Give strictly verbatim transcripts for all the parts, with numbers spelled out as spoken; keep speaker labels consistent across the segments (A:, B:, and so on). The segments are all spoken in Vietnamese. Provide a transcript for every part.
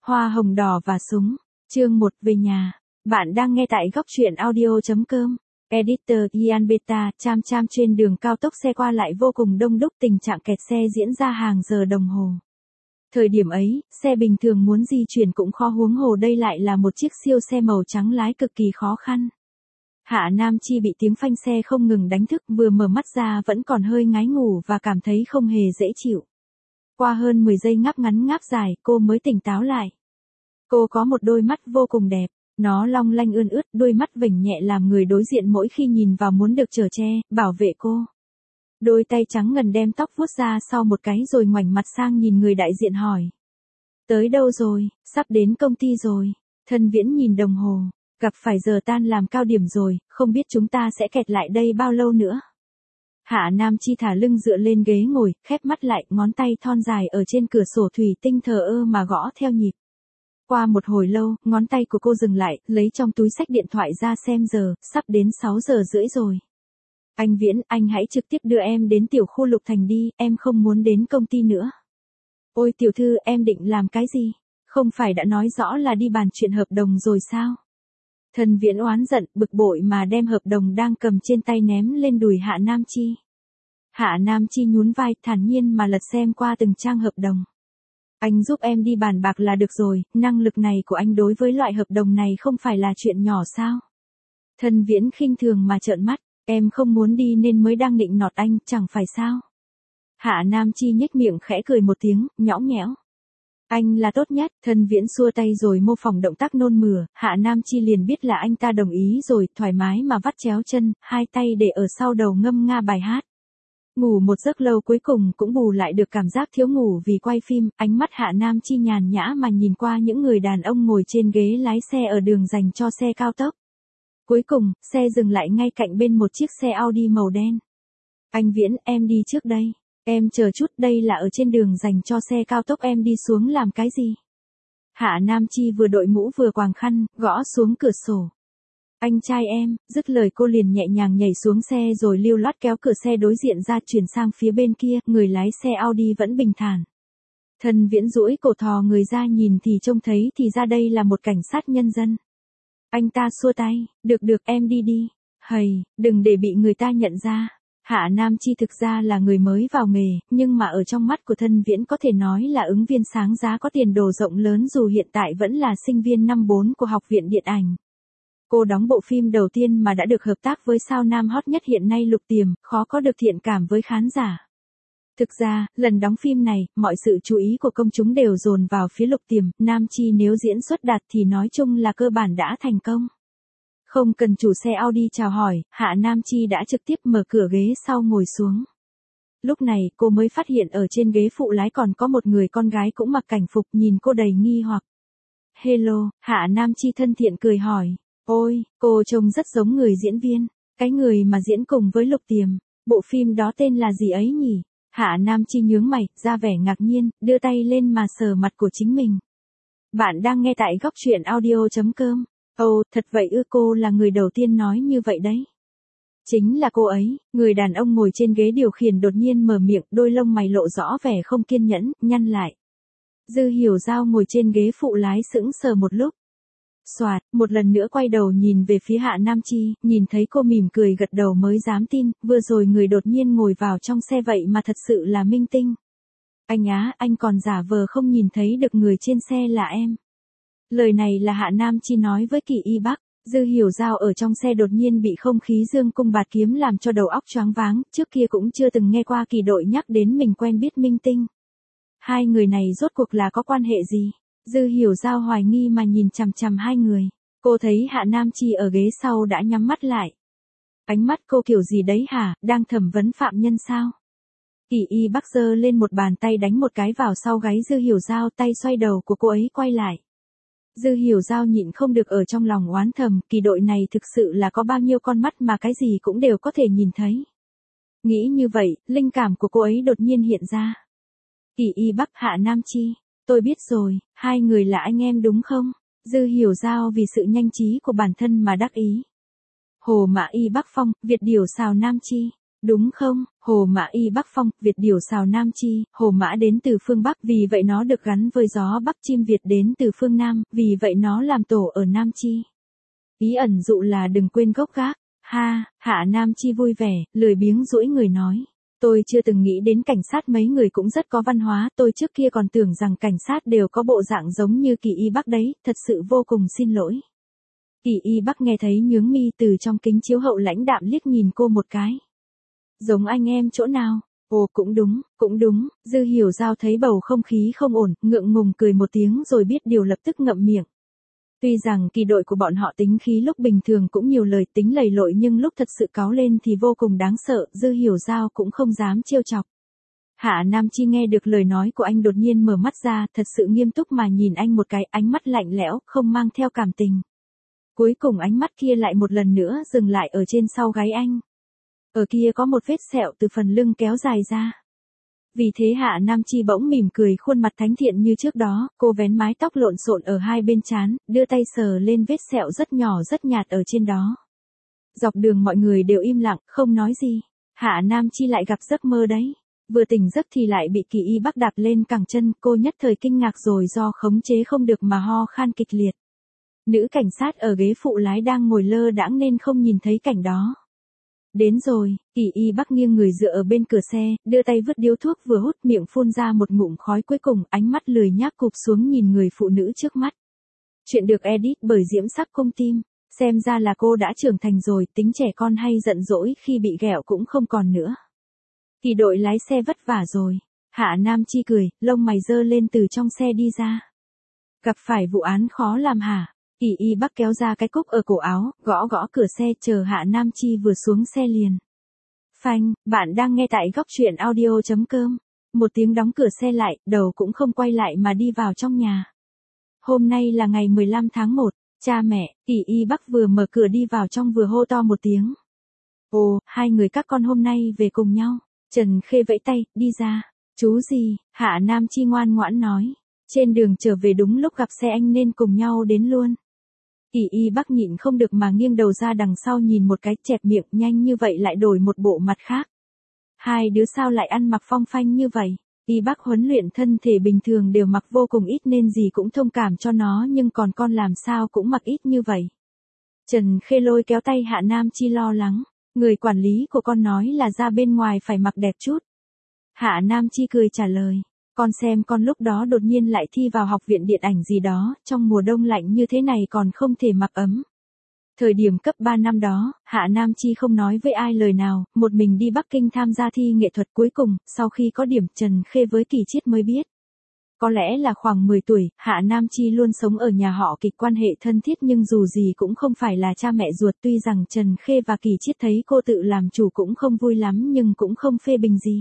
A: Hoa hồng đỏ và súng. Chương một về nhà. Bạn đang nghe tại góc truyện audio.com. Editor Ian Beta. Cham cham trên đường cao tốc xe qua lại vô cùng đông đúc, tình trạng kẹt xe diễn ra hàng giờ đồng hồ. Thời điểm ấy, xe bình thường muốn di chuyển cũng khó, huống hồ đây lại là một chiếc siêu xe màu trắng lái cực kỳ khó khăn. Hạ Nam Chi bị tiếng phanh xe không ngừng đánh thức, vừa mở mắt ra vẫn còn hơi ngái ngủ và cảm thấy không hề dễ chịu. Qua hơn mười giây ngáp ngắn ngáp dài, cô mới tỉnh táo lại. Cô có một đôi mắt vô cùng đẹp, nó long lanh ươn ướt, đôi mắt vểnh nhẹ làm người đối diện mỗi khi nhìn vào muốn được chở che, bảo vệ cô. Đôi tay trắng ngần đem tóc vuốt ra sau một cái rồi ngoảnh mặt sang nhìn người đại diện hỏi. Tới đâu rồi, sắp đến công ty rồi. Thân Viễn nhìn đồng hồ, gặp phải giờ tan làm cao điểm rồi, không biết chúng ta sẽ kẹt lại đây bao lâu nữa. Hạ Nam Chi thả lưng dựa lên ghế ngồi, khép mắt lại, ngón tay thon dài ở trên cửa sổ thủy tinh thờ ơ mà gõ theo nhịp. Qua một hồi lâu, ngón tay của cô dừng lại, lấy trong túi xách điện thoại ra xem giờ, sắp đến sáu giờ rưỡi rồi. Anh Viễn, anh hãy trực tiếp đưa em đến tiểu khu Lục Thành đi, em không muốn đến công ty nữa. Ôi tiểu thư, em định làm cái gì? Không phải đã nói rõ là đi bàn chuyện hợp đồng rồi sao? Thân Viễn oán giận, bực bội mà đem hợp đồng đang cầm trên tay ném lên đùi Hạ Nam Chi. Hạ Nam Chi nhún vai, thản nhiên mà lật xem qua từng trang hợp đồng. Anh giúp em đi bàn bạc là được rồi, năng lực này của anh đối với loại hợp đồng này không phải là chuyện nhỏ sao? Thân Viễn khinh thường mà trợn mắt, em không muốn đi nên mới đang định nọt anh, chẳng phải sao? Hạ Nam Chi nhếch miệng khẽ cười một tiếng, nhõng nhẽo. Anh là tốt nhất. Thân Viễn xua tay rồi mô phỏng động tác nôn mửa, Hạ Nam Chi liền biết là anh ta đồng ý rồi, thoải mái mà vắt chéo chân, hai tay để ở sau đầu ngâm nga bài hát. Ngủ một giấc lâu cuối cùng cũng bù lại được cảm giác thiếu ngủ vì quay phim, ánh mắt Hạ Nam Chi nhàn nhã mà nhìn qua những người đàn ông ngồi trên ghế lái xe ở đường dành cho xe cao tốc. Cuối cùng, xe dừng lại ngay cạnh bên một chiếc xe Audi màu đen. Anh Viễn, em đi trước đây. Em chờ chút, đây là ở trên đường dành cho xe cao tốc, em đi xuống làm cái gì? Hạ Nam Chi vừa đội mũ vừa quàng khăn, gõ xuống cửa sổ. Anh trai em, dứt lời cô liền nhẹ nhàng nhảy xuống xe rồi lưu loát kéo cửa xe đối diện ra chuyển sang phía bên kia, người lái xe Audi vẫn bình thản. Thân Viễn duỗi cổ thò người ra nhìn thì trông thấy thì ra đây là một cảnh sát nhân dân. Anh ta xua tay, được được em đi đi, hầy, đừng để bị người ta nhận ra. Hạ Nam Chi thực ra là người mới vào nghề, nhưng mà ở trong mắt của Thân Viễn có thể nói là ứng viên sáng giá có tiền đồ rộng lớn dù hiện tại vẫn là sinh viên năm bốn của Học viện Điện ảnh. Cô đóng bộ phim đầu tiên mà đã được hợp tác với sao nam hot nhất hiện nay Lục Tiềm, khó có được thiện cảm với khán giả. Thực ra, lần đóng phim này, mọi sự chú ý của công chúng đều dồn vào phía Lục Tiềm, Nam Chi nếu diễn xuất đạt thì nói chung là cơ bản đã thành công. Không cần chủ xe Audi chào hỏi, Hạ Nam Chi đã trực tiếp mở cửa ghế sau ngồi xuống. Lúc này cô mới phát hiện ở trên ghế phụ lái còn có một người con gái cũng mặc cảnh phục nhìn cô đầy nghi hoặc. Hello, Hạ Nam Chi thân thiện cười hỏi. Ôi, cô trông rất giống người diễn viên, cái người mà diễn cùng với Lục Tiềm. Bộ phim đó tên là gì ấy nhỉ? Hạ Nam Chi nhướng mày, ra vẻ ngạc nhiên, đưa tay lên mà sờ mặt của chính mình. Bạn đang nghe tại góc truyện audio.com. Ồ, oh, thật vậy ư? Cô là người đầu tiên nói như vậy đấy. Chính là cô ấy. Người đàn ông ngồi trên ghế điều khiển đột nhiên mở miệng, đôi lông mày lộ rõ vẻ không kiên nhẫn, nhăn lại. Dư Hiểu Giao ngồi trên ghế phụ lái sững sờ một lúc. Soạt, một lần nữa quay đầu nhìn về phía Hạ Nam Chi, nhìn thấy cô mỉm cười gật đầu mới dám tin, vừa rồi người đột nhiên ngồi vào trong xe vậy mà thật sự là minh tinh. Anh á, anh còn giả vờ không nhìn thấy được người trên xe là em. Lời này là Hạ Nam Chi nói với Kỳ Y Bắc. Dư Hiểu Giao ở trong xe đột nhiên bị không khí dương cung bạt kiếm làm cho đầu óc choáng váng, trước kia cũng chưa từng nghe qua Kỳ đội nhắc đến mình quen biết minh tinh. Hai người này rốt cuộc là có quan hệ gì? Dư Hiểu Giao hoài nghi mà nhìn chằm chằm hai người. Cô thấy Hạ Nam Chi ở ghế sau đã nhắm mắt lại. Ánh mắt cô kiểu gì đấy hả, đang thẩm vấn phạm nhân sao? Kỳ Y Bắc giơ lên một bàn tay đánh một cái vào sau gáy Dư Hiểu Giao, tay xoay đầu của cô ấy quay lại. Dư Hiểu Giao nhịn không được ở trong lòng oán thầm, Kỳ đội này thực sự là có bao nhiêu con mắt mà cái gì cũng đều có thể nhìn thấy. Nghĩ như vậy, linh cảm của cô ấy đột nhiên hiện ra. Kỳ Y Bắc, Hạ Nam Chi, tôi biết rồi, hai người là anh em đúng không? Dư Hiểu Giao vì sự nhanh trí của bản thân mà đắc ý. Hồ Mã Y Bắc Phong, Việt Điểu xào Nam Chi. Đúng không, Hồ Mã y Bắc Phong, Việt điểu xào Nam Chi, Hồ Mã đến từ phương Bắc, vì vậy nó được gắn với gió Bắc, chim Việt đến từ phương Nam, vì vậy nó làm tổ ở Nam Chi. Ý ẩn dụ là đừng quên gốc gác. Ha, Hạ Nam Chi vui vẻ, lười biếng duỗi người nói. Tôi chưa từng nghĩ đến cảnh sát, mấy người cũng rất có văn hóa, tôi trước kia còn tưởng rằng cảnh sát đều có bộ dạng giống như Kỳ Y Bắc đấy, thật sự vô cùng xin lỗi. Kỳ Y Bắc nghe thấy nhướng mi, từ trong kính chiếu hậu lãnh đạm liếc nhìn cô một cái. Giống anh em chỗ nào? Ồ, cũng đúng, cũng đúng. Dư Hiểu Giao thấy bầu không khí không ổn, ngượng ngùng cười một tiếng rồi biết điều lập tức ngậm miệng. Tuy rằng kỳ đội của bọn họ tính khí lúc bình thường cũng nhiều lời tính lầy lội, nhưng lúc thật sự cáu lên thì vô cùng đáng sợ, Dư Hiểu Giao cũng không dám trêu chọc. Hạ Nam Chi nghe được lời nói của anh đột nhiên mở mắt ra, thật sự nghiêm túc mà nhìn anh một cái, ánh mắt lạnh lẽo, không mang theo cảm tình. Cuối cùng ánh mắt kia lại một lần nữa dừng lại ở trên sau gáy anh. Ở kia có một vết sẹo từ phần lưng kéo dài ra. Vì thế Hạ Nam Chi bỗng mỉm cười, khuôn mặt thánh thiện như trước đó, cô vén mái tóc lộn xộn ở hai bên trán, đưa tay sờ lên vết sẹo rất nhỏ rất nhạt ở trên đó. Dọc đường mọi người đều im lặng, không nói gì. Hạ Nam Chi lại gặp giấc mơ đấy. Vừa tỉnh giấc thì lại bị Kỳ Y Bắc đạp lên cẳng chân, cô nhất thời kinh ngạc rồi do khống chế không được mà ho khan kịch liệt. Nữ cảnh sát ở ghế phụ lái đang ngồi lơ đãng nên không nhìn thấy cảnh đó. Đến rồi, Kỳ Y Bắc nghiêng người dựa ở bên cửa xe, đưa tay vứt điếu thuốc vừa hút, miệng phun ra một ngụm khói, cuối cùng ánh mắt lười nhác cụp xuống nhìn người phụ nữ trước mắt. Chuyện được edit bởi Diễm Sắc Cung Tim, xem ra là cô đã trưởng thành rồi, tính trẻ con hay giận dỗi khi bị ghẹo cũng không còn nữa. Kỳ đội lái xe vất vả rồi. Hạ Nam Chi cười, lông mày giơ lên từ trong xe đi ra. Gặp phải vụ án khó làm hả? Kỳ Y Bắc kéo ra cái cúc ở cổ áo, gõ gõ cửa xe, chờ Hạ Nam Chi vừa xuống xe liền. Phanh, bạn đang nghe tại góc truyện audio chấm com. Một tiếng đóng cửa xe lại, đầu cũng không quay lại mà đi vào trong nhà. Hôm nay là ngày mười lăm tháng một, cha mẹ, Kỳ Y Bắc vừa mở cửa đi vào trong vừa hô to một tiếng. Ồ, hai người các con hôm nay về cùng nhau. Trần Khê vẫy tay, đi ra. Chú gì? Hạ Nam Chi ngoan ngoãn nói. Trên đường trở về đúng lúc gặp xe anh nên cùng nhau đến luôn. Kỳ Y Bắc nhịn không được mà nghiêng đầu ra đằng sau nhìn một cái, chẹp miệng, nhanh như vậy lại đổi một bộ mặt khác. Hai đứa sao lại ăn mặc phong phanh như vậy? Y Bắc huấn luyện thân thể bình thường đều mặc vô cùng ít nên gì cũng thông cảm cho nó, nhưng còn con làm sao cũng mặc ít như vậy. Trần Khê lôi kéo tay Hạ Nam Chi lo lắng. Người quản lý của con nói là ra bên ngoài phải mặc đẹp chút. Hạ Nam Chi cười trả lời. Con xem con lúc đó đột nhiên lại thi vào học viện điện ảnh gì đó, trong mùa đông lạnh như thế này còn không thể mặc ấm. Thời điểm cấp ba năm đó, Hạ Nam Chi không nói với ai lời nào, một mình đi Bắc Kinh tham gia thi nghệ thuật. Cuối cùng, sau khi có điểm, Trần Khê với Kỳ Chiết mới biết. Có lẽ là khoảng mười tuổi, Hạ Nam Chi luôn sống ở nhà họ Kịch, quan hệ thân thiết nhưng dù gì cũng không phải là cha mẹ ruột. Tuy rằng Trần Khê và Kỳ Chiết thấy cô tự làm chủ cũng không vui lắm nhưng cũng không phê bình gì.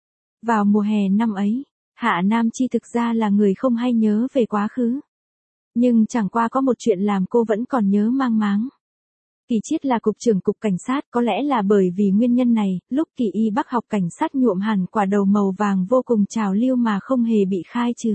A: Vào mùa hè năm ấy, Hạ Nam Chi thực ra là người không hay nhớ về quá khứ. Nhưng chẳng qua có một chuyện làm cô vẫn còn nhớ mang máng. Kỳ Chiết là cục trưởng cục cảnh sát, có lẽ là bởi vì nguyên nhân này, lúc Kỳ Y Bắc học cảnh sát nhuộm hẳn quả đầu màu vàng vô cùng trào lưu mà không hề bị khai trừ.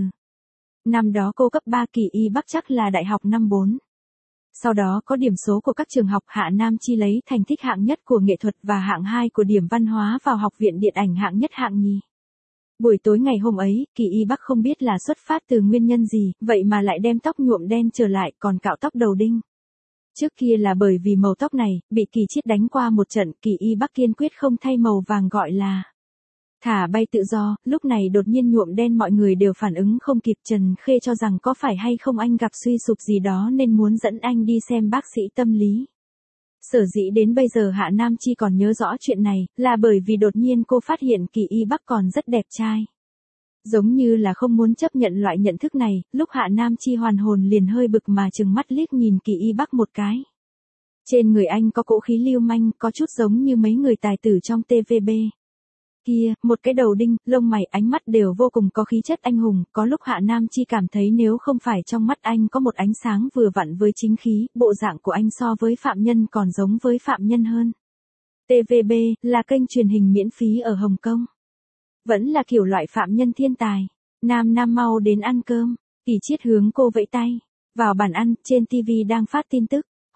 A: Năm đó cô cấp ba, Kỳ Y Bắc chắc là đại học năm bốn. Sau đó có điểm số của các trường học, Hạ Nam Chi lấy thành tích hạng nhất của nghệ thuật và hạng hai của điểm văn hóa vào học viện điện ảnh hạng nhất hạng nhì. Buổi tối ngày hôm ấy, Kỳ Y Bắc không biết là xuất phát từ nguyên nhân gì, vậy mà lại đem tóc nhuộm đen trở lại, còn cạo tóc đầu đinh. Trước kia là bởi vì màu tóc này, bị Kỳ Chiết đánh qua một trận, Kỳ Y Bắc kiên quyết không thay màu vàng gọi là thả bay tự do, lúc này đột nhiên nhuộm đen mọi người đều phản ứng không kịp. Trần Khê cho rằng có phải hay không anh gặp suy sụp gì đó nên muốn dẫn anh đi xem bác sĩ tâm lý. Sở dĩ đến bây giờ Hạ Nam Chi còn nhớ rõ chuyện này, là bởi vì đột nhiên cô phát hiện Kỳ Y Bắc còn rất đẹp trai. Giống như là không muốn chấp nhận loại nhận thức này, lúc Hạ Nam Chi hoàn hồn liền hơi bực mà trừng mắt liếc nhìn Kỳ Y Bắc một cái. Trên người anh có cỗ khí lưu manh, có chút giống như mấy người tài tử trong tê vê bê. Kia, một cái đầu đinh, lông mày, ánh mắt đều vô cùng có khí chất anh hùng, có lúc Hạ Nam Chi cảm thấy nếu không phải trong mắt anh có một ánh sáng vừa vặn với chính khí, bộ dạng của anh so với phạm nhân còn giống với phạm nhân hơn. tê vê bê là kênh truyền hình miễn phí ở Hồng Kông. Vẫn là kiểu loại phạm nhân thiên tài. Nam Nam mau đến ăn cơm. Kỳ Chiết hướng cô vẫy tay. Vào bàn ăn, trên ti vi đang phát tin tức.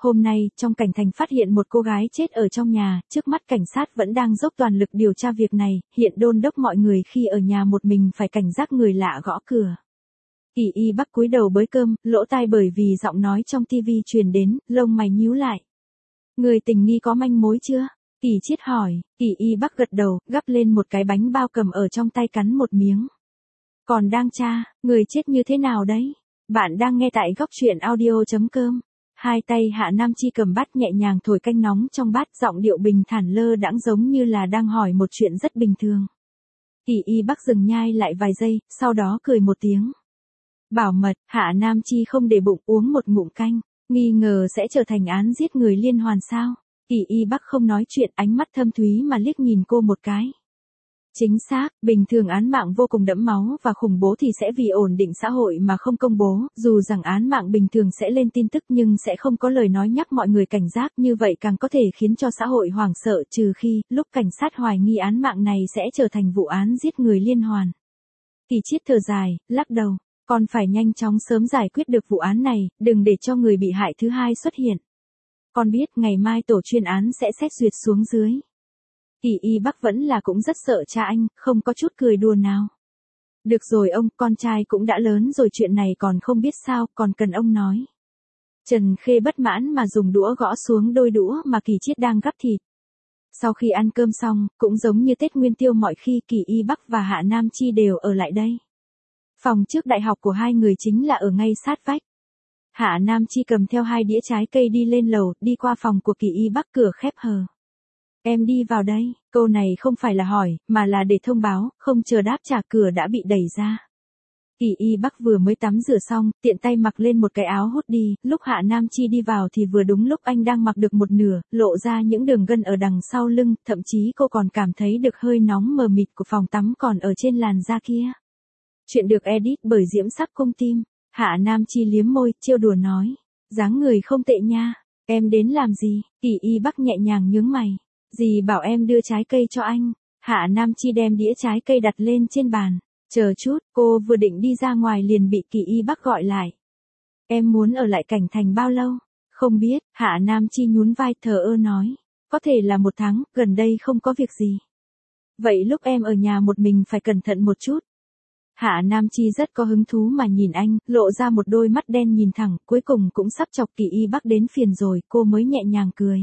A: Hôm nay, trong cảnh thành phát hiện một cô gái chết ở trong nhà, trước mắt cảnh sát vẫn đang dốc toàn lực điều tra việc này, hiện đôn đốc mọi người khi ở nhà một mình phải cảnh giác người lạ gõ cửa. Kỳ Y Bắc cúi đầu bới cơm, lỗ tai bởi vì giọng nói trong tivi truyền đến, lông mày nhíu lại. Người tình nghi có manh mối chưa? Kỳ Chiết hỏi, Kỳ Y Bắc gật đầu, gắp lên một cái bánh bao cầm ở trong tay cắn một miếng. Còn đang tra, người chết như thế nào đấy? Bạn đang nghe tại góc truyện audio chấm com. Hai tay Hạ Nam Chi cầm bát nhẹ nhàng thổi canh nóng trong bát, giọng điệu bình thản lơ đãng giống như là đang hỏi một chuyện rất bình thường. Kỳ Y Bắc dừng nhai lại vài giây, sau đó cười một tiếng. Bảo mật, Hạ Nam Chi không để bụng uống một ngụm canh, nghi ngờ sẽ trở thành án giết người liên hoàn sao? Kỳ Y Bắc không nói chuyện, ánh mắt thâm thúy mà liếc nhìn cô một cái. Chính xác, bình thường án mạng vô cùng đẫm máu và khủng bố thì sẽ vì ổn định xã hội mà không công bố, dù rằng án mạng bình thường sẽ lên tin tức nhưng sẽ không có lời nói nhắc mọi người cảnh giác, như vậy càng có thể khiến cho xã hội hoảng sợ, trừ khi, lúc cảnh sát hoài nghi án mạng này sẽ trở thành vụ án giết người liên hoàn. Kỳ Chiết thở dài, lắc đầu, còn phải nhanh chóng sớm giải quyết được vụ án này, đừng để cho người bị hại thứ hai xuất hiện. Con biết ngày mai tổ chuyên án sẽ xét duyệt xuống dưới. Kỳ Y Bắc vẫn là cũng rất sợ cha anh, không có chút cười đùa nào. Được rồi ông, con trai cũng đã lớn rồi, chuyện này còn không biết sao, còn cần ông nói. Trần Khê bất mãn mà dùng đũa gõ xuống đôi đũa mà Kỳ Chiết đang gắp thịt. Sau khi ăn cơm xong, cũng giống như Tết Nguyên Tiêu mọi khi, Kỳ Y Bắc và Hạ Nam Chi đều ở lại đây. Phòng trước đại học của hai người chính là ở ngay sát vách. Hạ Nam Chi cầm theo hai đĩa trái cây đi lên lầu, đi qua phòng của Kỳ Y Bắc, cửa khép hờ. Em đi vào đây, câu này không phải là hỏi, mà là để thông báo, không chờ đáp trả, cửa đã bị đẩy ra. Kỳ Y Bắc vừa mới tắm rửa xong, tiện tay mặc lên một cái áo hút đi, lúc Hạ Nam Chi đi vào thì vừa đúng lúc anh đang mặc được một nửa, lộ ra những đường gân ở đằng sau lưng, thậm chí cô còn cảm thấy được hơi nóng mờ mịt của phòng tắm còn ở trên làn da kia. Chuyện được edit bởi Diễm Sắc Cung Tim. Hạ Nam Chi liếm môi, trêu đùa nói. Dáng người không tệ nha, em đến làm gì? Kỳ Y Bắc nhẹ nhàng nhướng mày. Dì bảo em đưa trái cây cho anh. Hạ Nam Chi đem đĩa trái cây đặt lên trên bàn. Chờ chút, cô vừa định đi ra ngoài liền bị Kỳ Y Bắc gọi lại. Em muốn ở lại Cảnh Thành bao lâu? Không biết, Hạ Nam Chi nhún vai thờ ơ nói. Có thể là một tháng, gần đây không có việc gì. Vậy lúc em ở nhà một mình phải cẩn thận một chút. Hạ Nam Chi rất có hứng thú mà nhìn anh, lộ ra một đôi mắt đen nhìn thẳng, cuối cùng cũng sắp chọc Kỳ Y Bắc đến phiền rồi, cô mới nhẹ nhàng cười.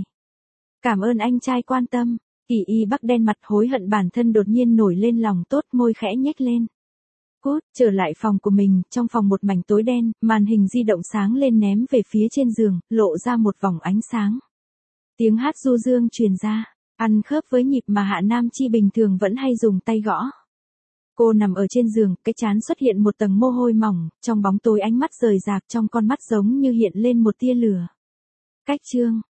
A: Cảm ơn anh trai quan tâm. Kỳ Y Bắc đen mặt hối hận bản thân đột nhiên nổi lên lòng tốt, môi khẽ nhếch lên. Cút, trở lại phòng của mình, trong phòng một mảnh tối đen, màn hình di động sáng lên ném về phía trên giường, lộ ra một vòng ánh sáng. Tiếng hát du dương truyền ra, ăn khớp với nhịp mà Hạ Nam Chi bình thường vẫn hay dùng tay gõ. Cô nằm ở trên giường, cái trán xuất hiện một tầng mồ hôi mỏng, trong bóng tối ánh mắt rời rạc, trong con mắt giống như hiện lên một tia lửa. Cách chương